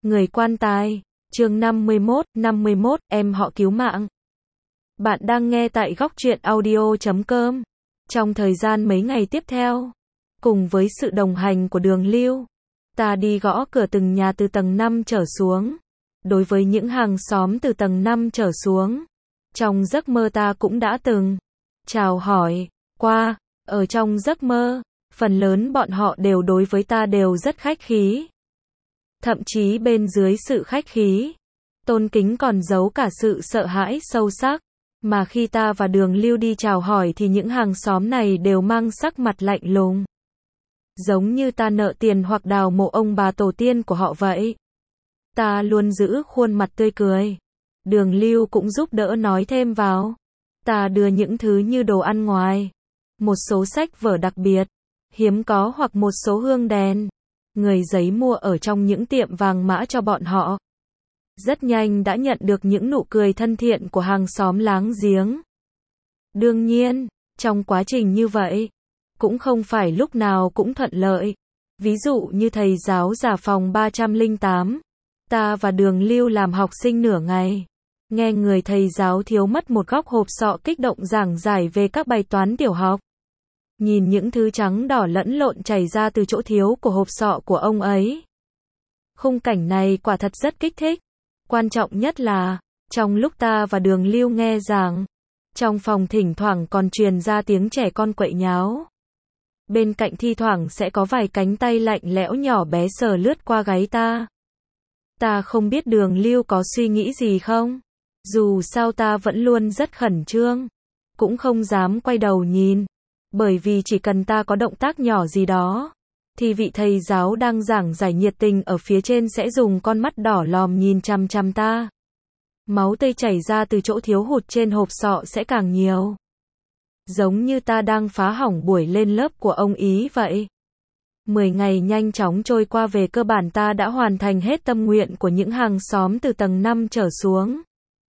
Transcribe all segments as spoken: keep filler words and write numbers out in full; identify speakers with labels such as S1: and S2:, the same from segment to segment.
S1: Người quan tài, chương năm mươi mốt, năm mươi mốt, em họ cứu mạng. Bạn đang nghe tại góc truyện audio chấm com. Trong thời gian mấy ngày tiếp theo, cùng với sự đồng hành của Đường Lưu, ta đi gõ cửa từng nhà từ tầng năm trở xuống. Đối với những hàng xóm từ tầng năm trở xuống, trong giấc mơ ta cũng đã từng chào hỏi qua. Ở trong giấc mơ, phần lớn bọn họ đều đối với ta đều rất khách khí. Thậm chí bên dưới sự khách khí, tôn kính còn giấu cả sự sợ hãi sâu sắc. Mà khi ta và Đường Lưu đi chào hỏi thì những hàng xóm này đều mang sắc mặt lạnh lùng. Giống như ta nợ tiền hoặc đào mộ ông bà tổ tiên của họ vậy. Ta luôn giữ khuôn mặt tươi cười. Đường Lưu cũng giúp đỡ nói thêm vào. Ta đưa những thứ như đồ ăn ngoài, một số sách vở đặc biệt, hiếm có hoặc một số hương đèn, người giấy mua ở trong những tiệm vàng mã cho bọn họ. Rất nhanh đã nhận được những nụ cười thân thiện của hàng xóm láng giếng. Đương nhiên, trong quá trình như vậy, cũng không phải lúc nào cũng thuận lợi. Ví dụ như thầy giáo già phòng ba trăm lẻ tám, ta và Đường Lưu làm học sinh nửa ngày. Nghe người thầy giáo thiếu mất một góc hộp sọ kích động giảng giải về các bài toán tiểu học. Nhìn những thứ trắng đỏ lẫn lộn chảy ra từ chỗ thiếu của hộp sọ của ông ấy. Khung cảnh này quả thật rất kích thích. Quan trọng nhất là, trong lúc ta và Đường Lưu nghe giảng, trong phòng thỉnh thoảng còn truyền ra tiếng trẻ con quậy nháo. Bên cạnh thi thoảng sẽ có vài cánh tay lạnh lẽo nhỏ bé sờ lướt qua gáy ta. Ta không biết Đường Lưu có suy nghĩ gì không? Dù sao ta vẫn luôn rất khẩn trương, cũng không dám quay đầu nhìn, bởi vì chỉ cần ta có động tác nhỏ gì đó, thì vị thầy giáo đang giảng giải nhiệt tình ở phía trên sẽ dùng con mắt đỏ lòm nhìn chằm chằm ta. Máu tươi chảy ra từ chỗ thiếu hụt trên hộp sọ sẽ càng nhiều. Giống như ta đang phá hỏng buổi lên lớp của ông ý vậy. Mười ngày nhanh chóng trôi qua, về cơ bản ta đã hoàn thành hết tâm nguyện của những hàng xóm từ tầng năm trở xuống.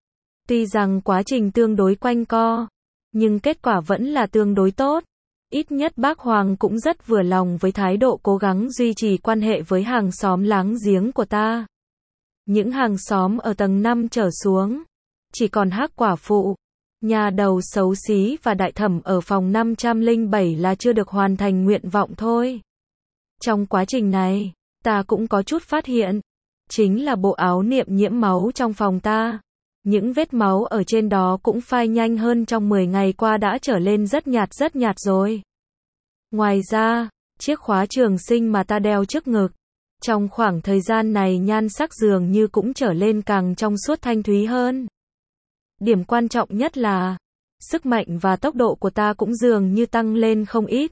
S1: Tuy rằng quá trình tương đối quanh co, nhưng kết quả vẫn là tương đối tốt. Ít nhất bác Hoàng cũng rất vừa lòng với thái độ cố gắng duy trì quan hệ với hàng xóm láng giếng của ta. Những hàng xóm ở tầng năm trở xuống, chỉ còn Hắc quả phụ, nhà đầu xấu xí và đại thẩm ở phòng năm trăm lẻ bảy là chưa được hoàn thành nguyện vọng thôi. Trong quá trình này, ta cũng có chút phát hiện, chính là bộ áo niệm nhiễm máu trong phòng ta. Những vết máu ở trên đó cũng phai nhanh hơn, trong mười ngày qua đã trở lên rất nhạt rất nhạt rồi. Ngoài ra, chiếc khóa trường sinh mà ta đeo trước ngực, trong khoảng thời gian này nhan sắc dường như cũng trở lên càng trong suốt thanh thúy hơn. Điểm quan trọng nhất là, sức mạnh và tốc độ của ta cũng dường như tăng lên không ít.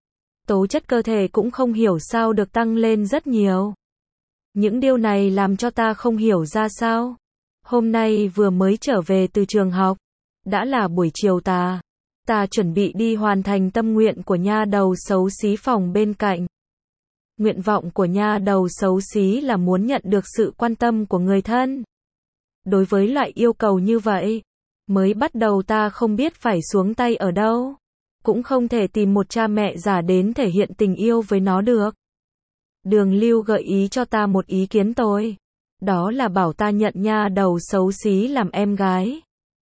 S1: Tố chất cơ thể cũng không hiểu sao được tăng lên rất nhiều. Những điều này làm cho ta không hiểu ra sao. Hôm nay vừa mới trở về từ trường học, đã là buổi chiều tà. Ta chuẩn bị đi hoàn thành tâm nguyện của nha đầu xấu xí phòng bên cạnh. Nguyện vọng của nha đầu xấu xí là muốn nhận được sự quan tâm của người thân. Đối với loại yêu cầu như vậy, mới bắt đầu ta không biết phải xuống tay ở đâu. Cũng không thể tìm một cha mẹ giả đến thể hiện tình yêu với nó được. Đường Lưu gợi ý cho ta một ý kiến tồi. Đó là bảo ta nhận nha đầu xấu xí làm em gái.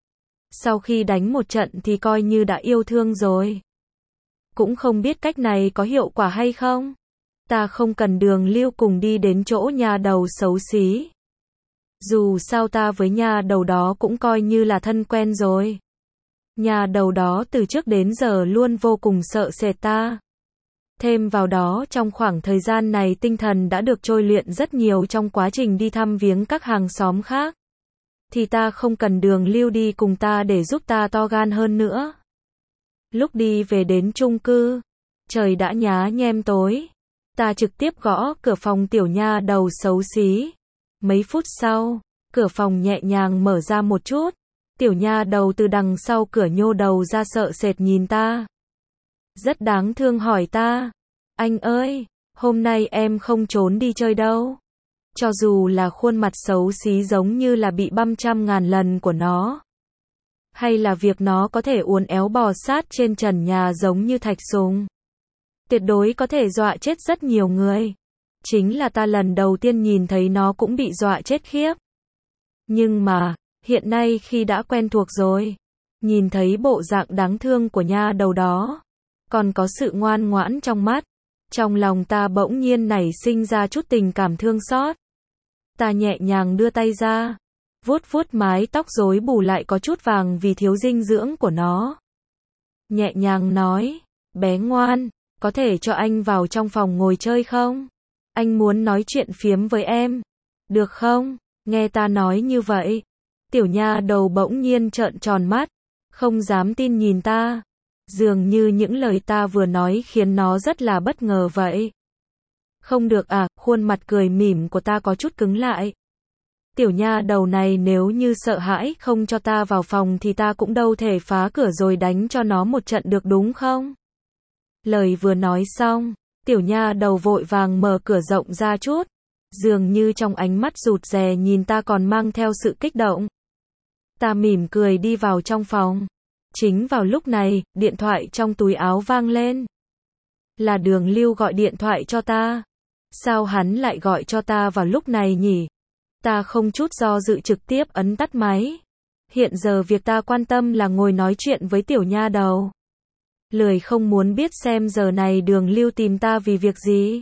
S1: Sau khi đánh một trận thì coi như đã yêu thương rồi. Cũng không biết cách này có hiệu quả hay không. Ta không cần Đường Lưu cùng đi đến chỗ nha đầu xấu xí. Dù sao ta với nha đầu đó cũng coi như là thân quen rồi. Nha đầu đó từ trước đến giờ luôn vô cùng sợ sệt ta. Thêm vào đó, trong khoảng thời gian này tinh thần đã được trôi luyện rất nhiều trong quá trình đi thăm viếng các hàng xóm khác. Thì ta không cần Đường Lưu đi cùng ta để giúp ta to gan hơn nữa. Lúc đi về đến chung cư, trời đã nhá nhem tối. Ta trực tiếp gõ cửa phòng tiểu nha đầu xấu xí. Mấy phút sau, cửa phòng nhẹ nhàng mở ra một chút. Tiểu nha đầu từ đằng sau cửa nhô đầu ra sợ sệt nhìn ta. Rất đáng thương hỏi ta, anh ơi, hôm nay em không trốn đi chơi đâu. Cho dù là khuôn mặt xấu xí giống như là bị băm trăm ngàn lần của nó. Hay là việc nó có thể uốn éo bò sát trên trần nhà giống như Thạch Sùng. Tuyệt đối có thể dọa chết rất nhiều người. Chính là ta lần đầu tiên nhìn thấy nó cũng bị dọa chết khiếp. Nhưng mà, hiện nay khi đã quen thuộc rồi, nhìn thấy bộ dạng đáng thương của nha đầu đó, còn có sự ngoan ngoãn trong mắt, trong lòng ta bỗng nhiên nảy sinh ra chút tình cảm thương xót. Ta nhẹ nhàng đưa tay ra, vuốt vuốt mái tóc rối bù lại có chút vàng vì thiếu dinh dưỡng của nó. Nhẹ nhàng nói, bé ngoan, có thể cho anh vào trong phòng ngồi chơi không? Anh muốn nói chuyện phiếm với em. Được không? Nghe ta nói như vậy, tiểu nha đầu bỗng nhiên trợn tròn mắt, không dám tin nhìn ta. Dường như những lời ta vừa nói khiến nó rất là bất ngờ vậy. Không được à, khuôn mặt cười mỉm của ta có chút cứng lại. Tiểu nha đầu này nếu như sợ hãi không cho ta vào phòng thì ta cũng đâu thể phá cửa rồi đánh cho nó một trận được đúng không? Lời vừa nói xong, tiểu nha đầu vội vàng mở cửa rộng ra chút, dường như trong ánh mắt rụt rè nhìn ta còn mang theo sự kích động. Ta mỉm cười đi vào trong phòng. Chính vào lúc này, điện thoại trong túi áo vang lên. Là Đường Lưu gọi điện thoại cho ta. Sao hắn lại gọi cho ta vào lúc này nhỉ? Ta không chút do dự trực tiếp ấn tắt máy. Hiện giờ việc ta quan tâm là ngồi nói chuyện với tiểu nha đầu. Lười không muốn biết xem giờ này Đường Lưu tìm ta vì việc gì.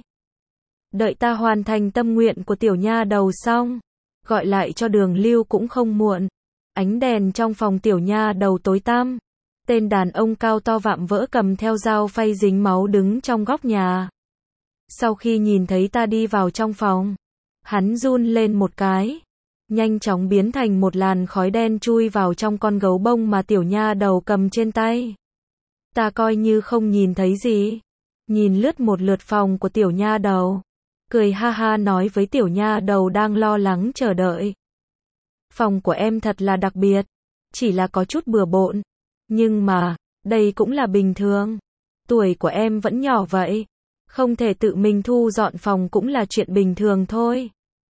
S1: Đợi ta hoàn thành tâm nguyện của tiểu nha đầu xong, gọi lại cho Đường Lưu cũng không muộn. Ánh đèn trong phòng tiểu nha đầu tối tăm. Tên đàn ông cao to vạm vỡ cầm theo dao phay dính máu đứng trong góc nhà. Sau khi nhìn thấy ta đi vào trong phòng, hắn run lên một cái, nhanh chóng biến thành một làn khói đen chui vào trong con gấu bông mà tiểu nha đầu cầm trên tay. Ta coi như không nhìn thấy gì, nhìn lướt một lượt phòng của tiểu nha đầu, cười ha ha nói với tiểu nha đầu đang lo lắng chờ đợi. Phòng của em thật là đặc biệt, chỉ là có chút bừa bộn, nhưng mà, đây cũng là bình thường. Tuổi của em vẫn nhỏ vậy, không thể tự mình thu dọn phòng cũng là chuyện bình thường thôi.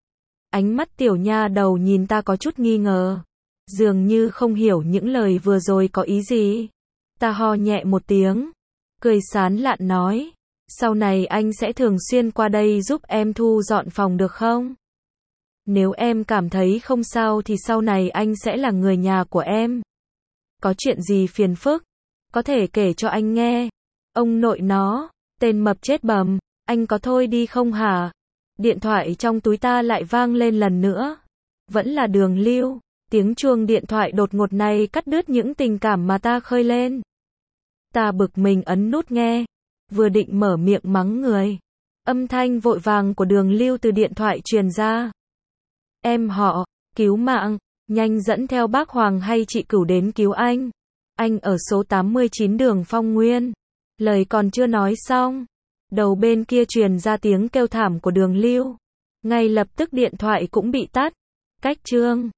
S1: Ánh mắt tiểu nha đầu nhìn ta có chút nghi ngờ, dường như không hiểu những lời vừa rồi có ý gì. Ta ho nhẹ một tiếng, cười sán lạn nói, sau này anh sẽ thường xuyên qua đây giúp em thu dọn phòng được không? Nếu em cảm thấy không sao thì sau này anh sẽ là người nhà của em. Có chuyện gì phiền phức, có thể kể cho anh nghe. Ông nội nó, tên mập chết bầm, anh có thôi đi không hả? Điện thoại trong túi ta lại vang lên lần nữa. Vẫn là Đường Lưu. Tiếng chuông điện thoại đột ngột này cắt đứt những tình cảm mà ta khơi lên. Ta bực mình ấn nút nghe, vừa định mở miệng mắng người, âm thanh vội vàng của Đường Lưu từ điện thoại truyền ra. Em họ, cứu mạng, nhanh dẫn theo bác Hoàng hay chị Cửu đến cứu anh. Anh ở số tám mươi chín đường Phong Nguyên. Lời còn chưa nói xong, đầu bên kia truyền ra tiếng kêu thảm của Đường Lưu. Ngay lập tức điện thoại cũng bị tắt. Cách chương